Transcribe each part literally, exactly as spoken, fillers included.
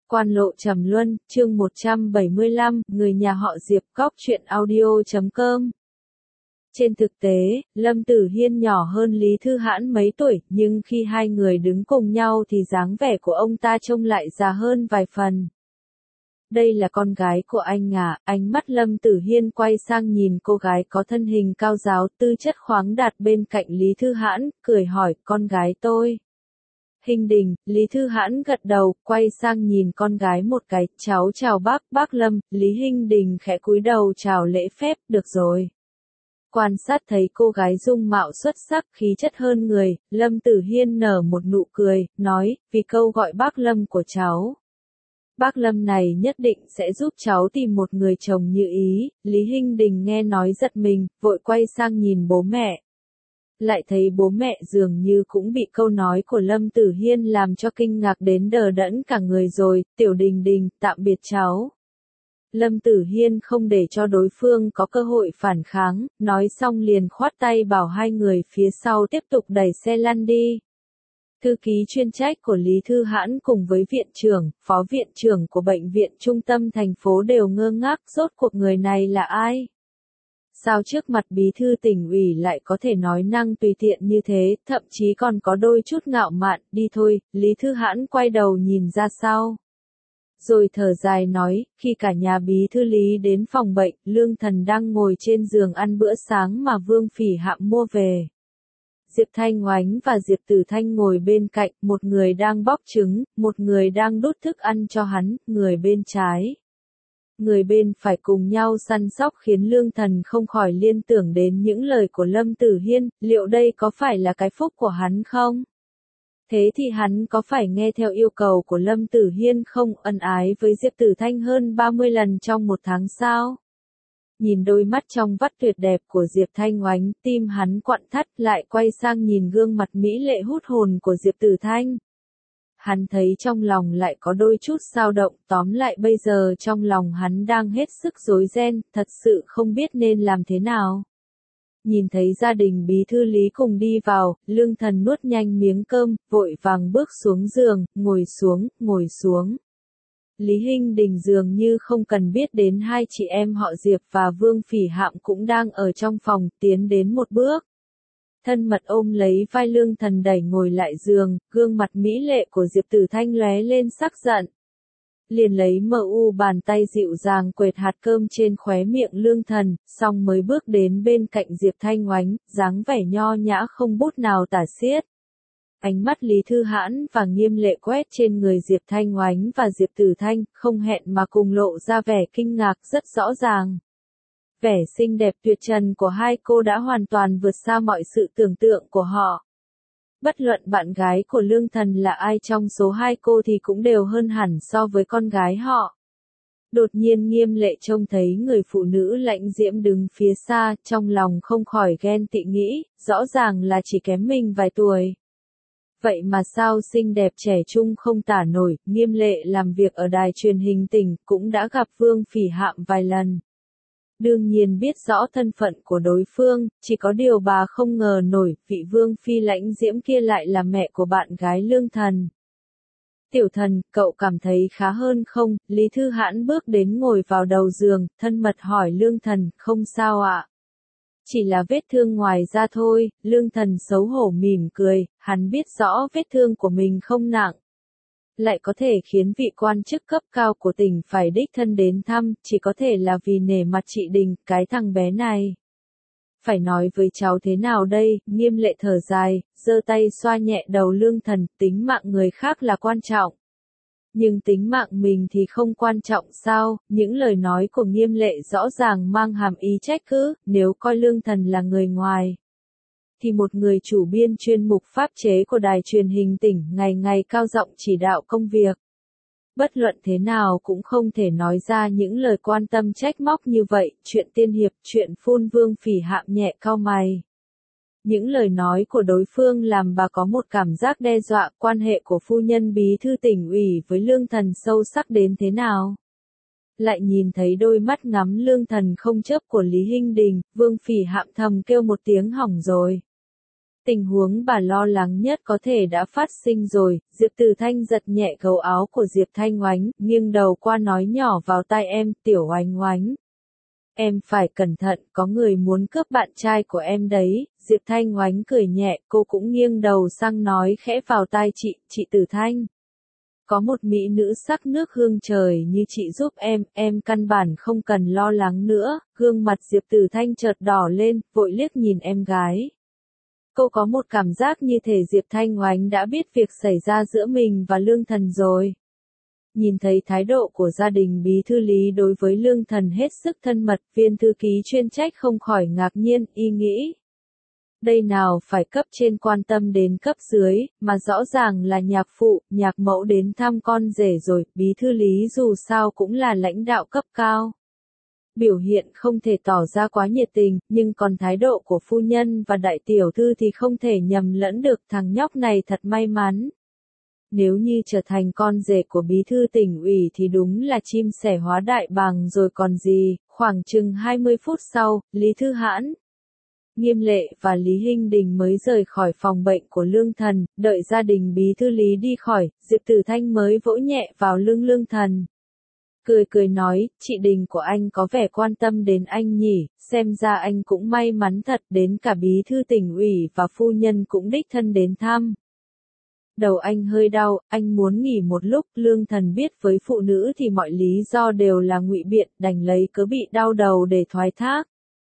Quan lộ trầm luân, chương một trăm bảy mươi lăm, người nhà họ Diệp, góc truyện audio chấm com. Trên thực tế, Lâm Tử Hiên nhỏ hơn Lý Thư Hãn mấy tuổi, nhưng khi hai người đứng cùng nhau thì dáng vẻ của ông ta trông lại già hơn vài phần. Đây là con gái của anh à, ánh mắt Lâm Tử Hiên quay sang nhìn cô gái có thân hình cao ráo, tư chất khoáng đạt bên cạnh Lý Thư Hãn, cười hỏi, con gái tôi. Hinh Đình, Lý Thư Hãn gật đầu, quay sang nhìn con gái một cái, cháu chào bác, bác Lâm, Lý Hinh Đình khẽ cúi đầu chào lễ phép, được rồi. Quan sát thấy cô gái dung mạo xuất sắc, khí chất hơn người, Lâm Tử Hiên nở một nụ cười, nói, vì câu gọi bác Lâm của cháu. Bác Lâm này nhất định sẽ giúp cháu tìm một người chồng như ý, Lý Hinh Đình nghe nói giật mình, vội quay sang nhìn bố mẹ. Lại thấy bố mẹ dường như cũng bị câu nói của Lâm Tử Hiên làm cho kinh ngạc đến đờ đẫn cả người rồi, Tiểu Đình Đình, tạm biệt cháu. Lâm Tử Hiên không để cho đối phương có cơ hội phản kháng, nói xong liền khoát tay bảo hai người phía sau tiếp tục đẩy xe lăn đi. Thư ký chuyên trách của Lý Thư Hãn cùng với viện trưởng, phó viện trưởng của bệnh viện trung tâm thành phố đều ngơ ngác, rốt cuộc người này là ai? Sao trước mặt bí thư tỉnh ủy lại có thể nói năng tùy tiện như thế, thậm chí còn có đôi chút ngạo mạn, đi thôi, Lý Thư Hãn quay đầu nhìn ra sau. Rồi thở dài nói, khi cả nhà bí thư Lý đến phòng bệnh, Lương Thần đang ngồi trên giường ăn bữa sáng mà Vương Phỉ Hạm mua về. Diệp Thanh Oánh và Diệp Tử Thanh ngồi bên cạnh, một người đang bóc trứng, một người đang đút thức ăn cho hắn, người bên trái. Người bên phải cùng nhau săn sóc khiến Lương Thần không khỏi liên tưởng đến những lời của Lâm Tử Hiên, liệu đây có phải là cái phúc của hắn không? Thế thì hắn có phải nghe theo yêu cầu của Lâm Tử Hiên không, ân ái với Diệp Tử Thanh hơn ba mươi lần trong một tháng sao? Nhìn đôi mắt trong vắt tuyệt đẹp của Diệp Thanh Oánh, tim hắn quặn thắt, lại quay sang nhìn gương mặt mỹ lệ hút hồn của Diệp Tử Thanh. Hắn thấy trong lòng lại có đôi chút dao động, tóm lại bây giờ trong lòng hắn đang hết sức rối ren, thật sự không biết nên làm thế nào. Nhìn thấy gia đình bí thư Lý cùng đi vào, Lương Thần nuốt nhanh miếng cơm, vội vàng bước xuống giường, ngồi xuống, ngồi xuống. Lý Hinh Đình dường như không cần biết đến hai chị em họ Diệp và Vương Phỉ Hạm cũng đang ở trong phòng, tiến đến một bước. Thân mật ôm lấy vai Lương Thần đẩy ngồi lại giường, gương mặt mỹ lệ của Diệp Tử Thanh lóe lên sắc giận. Liền lấy mờ u bàn tay dịu dàng quệt hạt cơm trên khóe miệng Lương Thần, xong mới bước đến bên cạnh Diệp Thanh Oánh, dáng vẻ nho nhã không bút nào tả xiết. Ánh mắt Lý Thư Hãn và nghiêm lệ quét trên người Diệp Thanh Oánh và Diệp Tử Thanh, không hẹn mà cùng lộ ra vẻ kinh ngạc rất rõ ràng. Vẻ xinh đẹp tuyệt trần của hai cô đã hoàn toàn vượt xa mọi sự tưởng tượng của họ. Bất luận bạn gái của Lương Thần là ai trong số hai cô thì cũng đều hơn hẳn so với con gái họ. Đột nhiên nghiêm lệ trông thấy người phụ nữ lãnh diễm đứng phía xa, trong lòng không khỏi ghen tị nghĩ, rõ ràng là chỉ kém mình vài tuổi. Vậy mà sao xinh đẹp trẻ trung không tả nổi, nghiêm lệ làm việc ở đài truyền hình tỉnh, cũng đã gặp Vương Phỉ Hạm vài lần. Đương nhiên biết rõ thân phận của đối phương, chỉ có điều bà không ngờ nổi, vị Vương Phi lãnh diễm kia lại là mẹ của bạn gái Lương Thần. Tiểu Thần, cậu cảm thấy khá hơn không? Lý Thư Hãn bước đến ngồi vào đầu giường, thân mật hỏi Lương Thần, không sao ạ. Chỉ là vết thương ngoài da thôi, Lương Thần xấu hổ mỉm cười, hắn biết rõ vết thương của mình không nặng. Lại có thể khiến vị quan chức cấp cao của tỉnh phải đích thân đến thăm, chỉ có thể là vì nể mặt chị Đình, cái thằng bé này. Phải nói với cháu thế nào đây, nghiêm lệ thở dài, giơ tay xoa nhẹ đầu Lương Thần, tính mạng người khác là quan trọng. Nhưng tính mạng mình thì không quan trọng sao, những lời nói của nghiêm lệ rõ ràng mang hàm ý trách cứ, nếu coi Lương Thần là người ngoài. Thì một người chủ biên chuyên mục pháp chế của đài truyền hình tỉnh ngày ngày cao giọng chỉ đạo công việc. Bất luận thế nào cũng không thể nói ra những lời quan tâm trách móc như vậy, chuyện tiên hiệp, chuyện phun Vương Phỉ Hạm nhẹ cau mày. Những lời nói của đối phương làm bà có một cảm giác đe dọa, quan hệ của phu nhân bí thư tỉnh ủy với Lương Thần sâu sắc đến thế nào. Lại nhìn thấy đôi mắt ngắm Lương Thần không chớp của Lý Hinh Đình, Vương Phỉ Hạm thầm kêu một tiếng hỏng rồi. Tình huống bà lo lắng nhất có thể đã phát sinh rồi, Diệp Từ Thanh giật nhẹ gấu áo của Diệp Thanh Oánh, nghiêng đầu qua nói nhỏ vào tai em, tiểu Oánh Oánh. Em phải cẩn thận, có người muốn cướp bạn trai của em đấy. Diệp Thanh Oánh cười nhẹ, cô cũng nghiêng đầu sang nói khẽ vào tai chị, chị Từ Thanh. Có một mỹ nữ sắc nước hương trời như chị giúp em, em căn bản không cần lo lắng nữa. Gương mặt Diệp Từ Thanh chợt đỏ lên, vội liếc nhìn em gái. Cô có một cảm giác như thể Diệp Thanh Oánh đã biết việc xảy ra giữa mình và Lương Thần rồi. Nhìn thấy thái độ của gia đình bí thư Lý đối với Lương Thần hết sức thân mật, viên thư ký chuyên trách không khỏi ngạc nhiên, y nghĩ. Đây nào phải cấp trên quan tâm đến cấp dưới, mà rõ ràng là nhạc phụ, nhạc mẫu đến thăm con rể rồi, bí thư Lý dù sao cũng là lãnh đạo cấp cao. Biểu hiện không thể tỏ ra quá nhiệt tình, nhưng còn thái độ của phu nhân và đại tiểu thư thì không thể nhầm lẫn được, thằng nhóc này thật may mắn. Nếu như trở thành con rể của bí thư tỉnh ủy thì đúng là chim sẻ hóa đại bàng rồi còn gì. Khoảng chừng hai mươi phút sau, Lý Thư Hãn, Nghiêm Lệ và Lý Hinh Đình mới rời khỏi phòng bệnh của Lương Thần, đợi gia đình bí thư Lý đi khỏi, Diệp Tử Thanh mới vỗ nhẹ vào lưng Lương Thần. Cười cười nói, chị Đình của anh có vẻ quan tâm đến anh nhỉ, xem ra anh cũng may mắn thật, đến cả bí thư tỉnh ủy và phu nhân cũng đích thân đến thăm. Đầu anh hơi đau, anh muốn nghỉ một lúc, Lương Thần biết với phụ nữ thì mọi lý do đều là ngụy biện, đành lấy cớ bị đau đầu để thoái thác.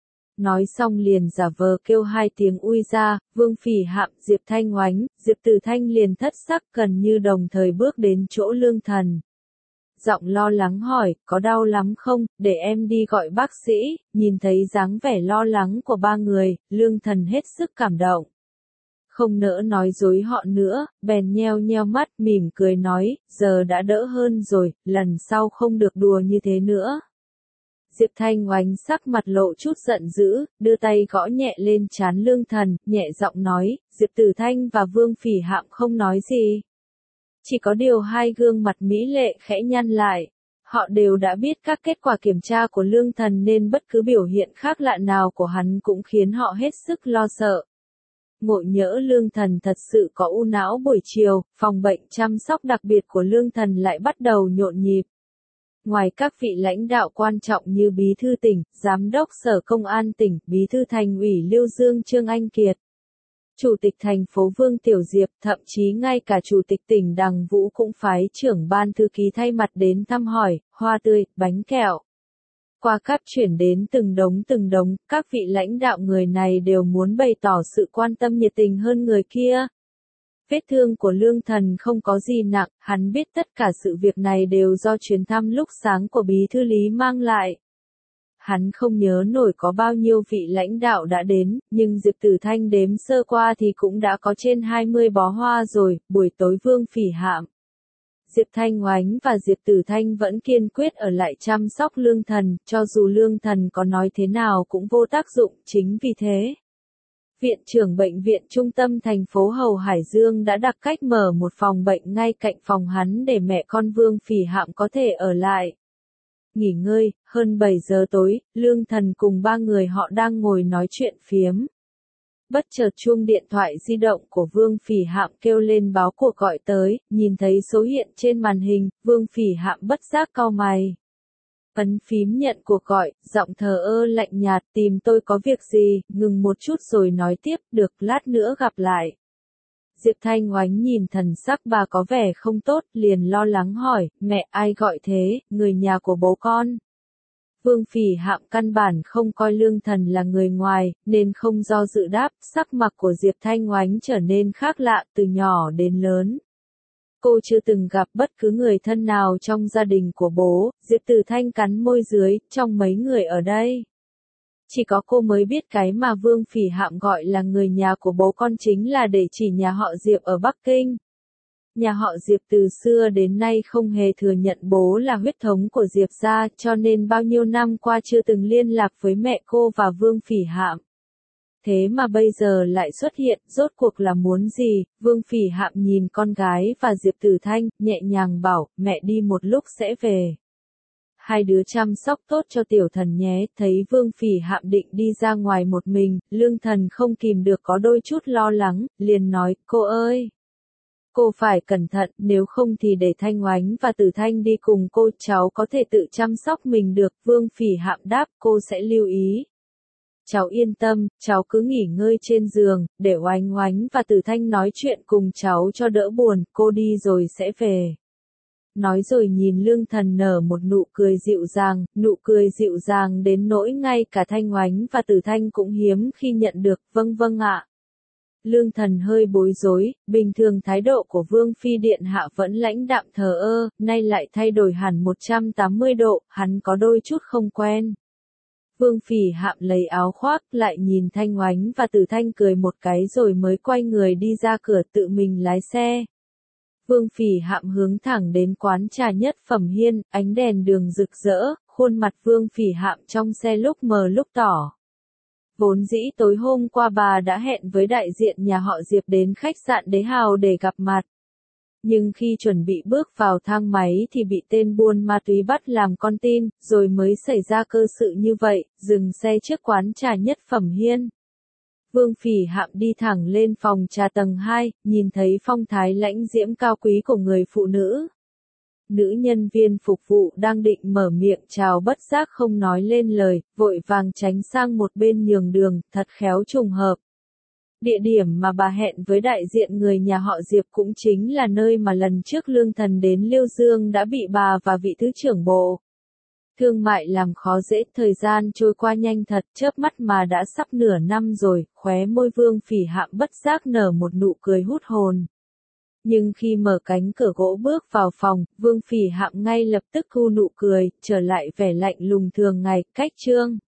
Nói xong liền giả vờ kêu hai tiếng ui ra, Vương Phỉ Hạm, Diệp Thanh Oánh, Diệp Tử Thanh liền thất sắc gần như đồng thời bước đến chỗ Lương Thần. Giọng lo lắng hỏi, có đau lắm không, để em đi gọi bác sĩ. Nhìn thấy dáng vẻ lo lắng của ba người, Lương Thần hết sức cảm động. Không nỡ nói dối họ nữa, bèn nheo nheo mắt mỉm cười nói, giờ đã đỡ hơn rồi, lần sau không được đùa như thế nữa. Diệp Thanh Oánh sắc mặt lộ chút giận dữ, đưa tay gõ nhẹ lên trán Lương Thần, nhẹ giọng nói, Diệp Tử Thanh và Vương Phỉ Hạm không nói gì. Chỉ có điều hai gương mặt mỹ lệ khẽ nhăn lại. Họ đều đã biết các kết quả kiểm tra của Lương Thần nên bất cứ biểu hiện khác lạ nào của hắn cũng khiến họ hết sức lo sợ. Ngộ nhỡ Lương Thần thật sự có u não buổi chiều, phòng bệnh chăm sóc đặc biệt của Lương Thần lại bắt đầu nhộn nhịp. Ngoài các vị lãnh đạo quan trọng như Bí thư tỉnh, Giám đốc Sở Công an tỉnh, Bí thư Thành ủy Lưu Dương Trương Anh Kiệt, Chủ tịch thành phố Vương Tiểu Diệp, thậm chí ngay cả Chủ tịch tỉnh Đằng Vũ cũng phái trưởng ban thư ký thay mặt đến thăm hỏi, hoa tươi, bánh kẹo. Qua cáp chuyển đến từng đống từng đống, các vị lãnh đạo người này đều muốn bày tỏ sự quan tâm nhiệt tình hơn người kia. Vết thương của Lương Thần không có gì nặng, hắn biết tất cả sự việc này đều do chuyến thăm lúc sáng của Bí thư Lý mang lại. Hắn không nhớ nổi có bao nhiêu vị lãnh đạo đã đến, nhưng Diệp Tử Thanh đếm sơ qua thì cũng đã có trên hai mươi bó hoa rồi. Buổi tối Vương Phỉ Hạm, Diệp Thanh Oánh và Diệp Tử Thanh vẫn kiên quyết ở lại chăm sóc Lương Thần, cho dù Lương Thần có nói thế nào cũng vô tác dụng, chính vì thế. Viện trưởng bệnh viện trung tâm thành phố Hầu Hải Dương đã đặc cách mở một phòng bệnh ngay cạnh phòng hắn để mẹ con Vương Phỉ Hạm có thể ở lại. Nghỉ ngơi, hơn bảy giờ tối, Lương Thần cùng ba người họ đang ngồi nói chuyện phiếm. Bất chợt chuông điện thoại di động của Vương Phỉ Hạm kêu lên báo cuộc gọi tới, nhìn thấy số hiện trên màn hình, Vương Phỉ Hạm bất giác cau mày. Ấn phím nhận cuộc gọi, giọng thờ ơ lạnh nhạt, tìm tôi có việc gì, ngừng một chút rồi nói tiếp, được, lát nữa gặp lại. Diệp Thanh Oánh nhìn thần sắc bà có vẻ không tốt, liền lo lắng hỏi, mẹ ai gọi thế, người nhà của bố con. Vương Phỉ Hạm căn bản không coi Lương Thần là người ngoài, nên không do dự đáp, sắc mặt của Diệp Thanh Oánh trở nên khác lạ từ nhỏ đến lớn. Cô chưa từng gặp bất cứ người thân nào trong gia đình của bố. Diệp Tử Thanh cắn môi dưới, trong mấy người ở đây. Chỉ có cô mới biết cái mà Vương Phỉ Hạm gọi là người nhà của bố con chính là để chỉ nhà họ Diệp ở Bắc Kinh. Nhà họ Diệp từ xưa đến nay không hề thừa nhận bố là huyết thống của Diệp gia, cho nên bao nhiêu năm qua chưa từng liên lạc với mẹ cô và Vương Phỉ Hạm. Thế mà bây giờ lại xuất hiện, rốt cuộc là muốn gì? Vương Phỉ Hạm nhìn con gái và Diệp Tử Thanh, nhẹ nhàng bảo, mẹ đi một lúc sẽ về. hai đứa chăm sóc tốt cho tiểu thần nhé. Thấy Vương Phỉ Hạm định đi ra ngoài một mình, Lương Thần không kìm được có đôi chút lo lắng, liền nói, cô ơi! Cô phải cẩn thận, nếu không thì để Thanh Oánh và Tử Thanh đi cùng cô, cháu có thể tự chăm sóc mình được. Vương Phỉ Hạm đáp, cô sẽ lưu ý. Cháu yên tâm, cháu cứ nghỉ ngơi trên giường, để Oánh Oánh và Tử Thanh nói chuyện cùng cháu cho đỡ buồn, cô đi rồi sẽ về. Nói rồi nhìn Lương Thần nở một nụ cười dịu dàng, nụ cười dịu dàng đến nỗi ngay cả Thanh Oánh và Tử Thanh cũng hiếm khi nhận được, vâng vâng ạ. Lương Thần hơi bối rối, bình thường thái độ của Vương Phi Điện Hạ vẫn lãnh đạm thờ ơ, nay lại thay đổi hẳn một trăm tám mươi độ, hắn có đôi chút không quen. Vương Phỉ Hạm lấy áo khoác, lại nhìn Thanh Oánh và Tử Thanh cười một cái rồi mới quay người đi ra cửa tự mình lái xe. Vương Phỉ Hạm hướng thẳng đến quán trà Nhất Phẩm Hiên, ánh đèn đường rực rỡ, khuôn mặt Vương Phỉ Hạm trong xe lúc mờ lúc tỏ. Vốn dĩ tối hôm qua bà đã hẹn với đại diện nhà họ Diệp đến khách sạn Đế Hào để gặp mặt. Nhưng khi chuẩn bị bước vào thang máy thì bị tên buôn ma túy bắt làm con tin, rồi mới xảy ra cơ sự như vậy, dừng xe trước quán trà Nhất Phẩm Hiên. Vương Phỉ Hạm đi thẳng lên phòng trà tầng hai, nhìn thấy phong thái lãnh diễm cao quý của người phụ nữ. Nữ nhân viên phục vụ đang định mở miệng chào bất giác không nói lên lời, vội vàng tránh sang một bên nhường đường, thật khéo trùng hợp. Địa điểm mà bà hẹn với đại diện người nhà họ Diệp cũng chính là nơi mà lần trước Lương Thần đến Liêu Dương đã bị bà và vị thứ trưởng bộ thương mại làm khó dễ. Thời gian trôi qua nhanh thật, chớp mắt mà đã sắp nửa năm rồi, khóe môi Vương Phỉ Hạm bất giác nở một nụ cười hút hồn. Nhưng khi mở cánh cửa gỗ bước vào phòng, Vương Phỉ Hạm ngay lập tức thu nụ cười, trở lại vẻ lạnh lùng thường ngày, cách trương.